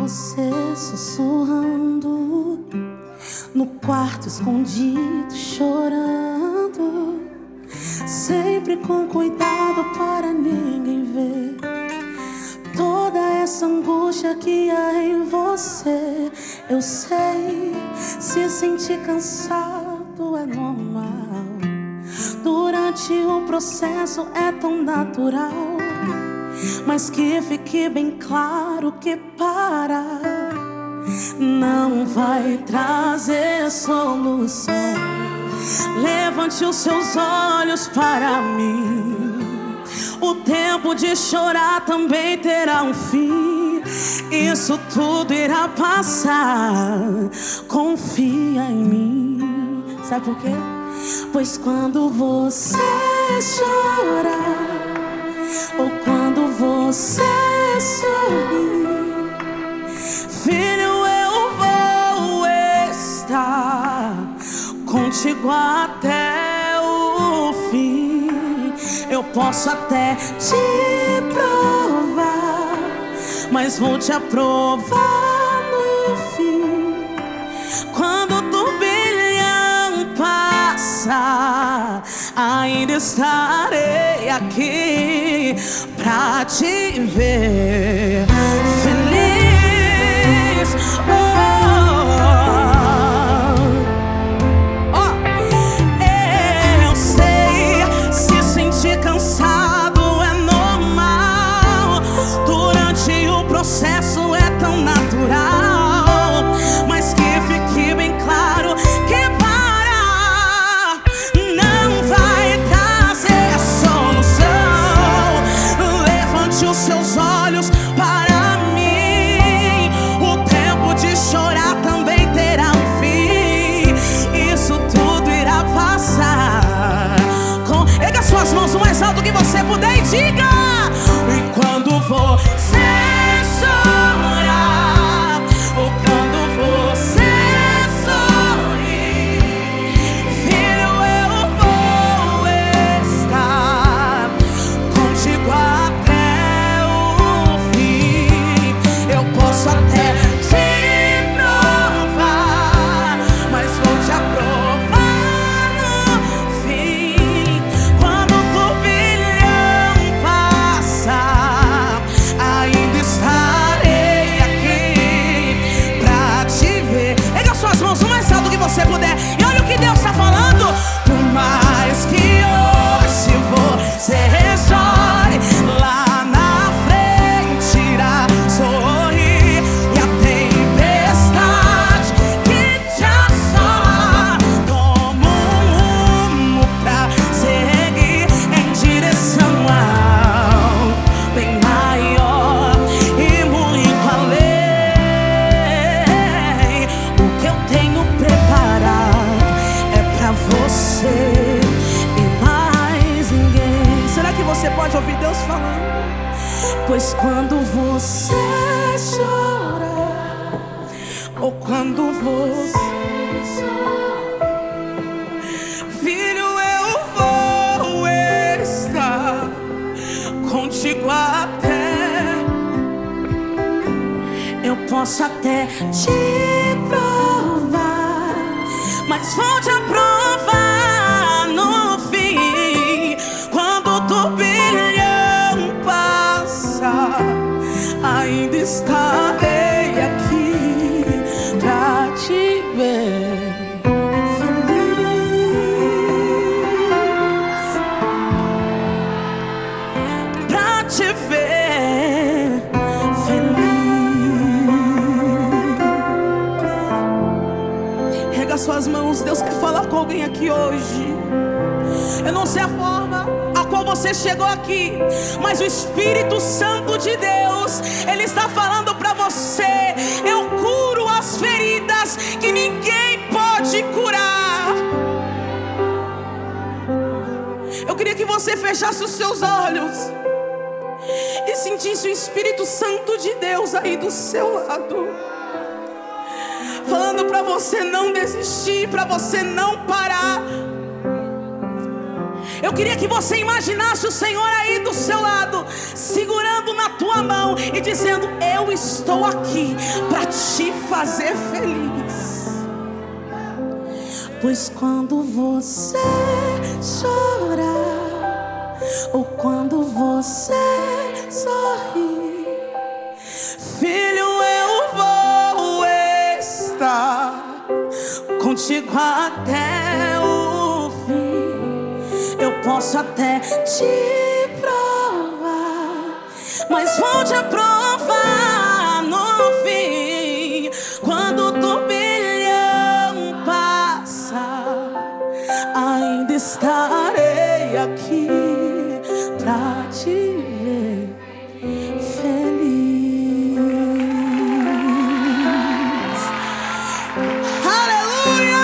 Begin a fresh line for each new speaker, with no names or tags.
você sussurrando, no quarto escondido chorando, sempre com cuidado para ninguém ver toda essa angústia que há em você. Eu sei, se sentir cansado é normal, durante o processo é tão natural, mas que fique bem claro que parar não vai trazer solução. Levante os seus olhos para mim, o tempo de chorar também terá um fim. Isso tudo irá passar, confia em mim. Sabe por quê? Pois quando você chora, ou quando você sorri, filho, eu vou estar contigo até o fim. Eu posso até te provar, mas vou te aprovar no fim. Quando o turbilhão passar, ainda estarei aqui pra te ver feliz. Eu sei, se sentir cansado é normal, durante o processo é tão natural, mas que fique bem claro que parar não vai trazer solução. Levante os seus olhos para mim, o tempo de chorar também terá um fim. Isso tudo irá passar. Erga suas mãos o mais alto que você puder e diga: e quando você chorar, ou quando você sorrir, filho, eu vou estar contigo até o fim. Eu posso até te provar, mas vou te aprovar no fim. Quando o turbilhão passar, ainda estarei aqui pra te ver. Erga suas mãos o mais alto que você puder e olha o que Deus está falando. Por mais que hoje você chore, lá na frente irá sorrir, e a tempestade que te assola como um rumo pra seguir em direção ao bem maior e muito além. O que eu tenho preparado é pra você e mais ninguém. Será que você pode ouvir Deus falando? Pois quando você chora, ou quando você filho, eu vou estar contigo até. Eu posso até te provar, mas vou te aprovar no fim. Quando o turbilhão passar, ainda estarei aqui pra te ver feliz, pra te ver feliz. Rega suas mãos, Deus quer falar com alguém aqui hoje. Eu não sei a forma a qual você chegou aqui, mas o Espírito Santo de Deus, Ele está falando pra você: eu curo as feridas que ninguém pode curar. Eu queria que você fechasse os seus olhos e sentisse o Espírito Santo de Deus aí do seu lado, falando pra você não desistir, pra você não parar. Eu queria que você imaginasse o Senhor aí do seu lado, segurando na tua mão mão e dizendo: eu estou aqui para te fazer feliz. Pois quando você chorar, ou quando você sorrir, filho, eu vou estar contigo até o fim. Eu posso até te provar, mas vou te aprovar no fim. Quando o turbilhão passar, ainda estarei aqui pra te ver feliz. Aleluia!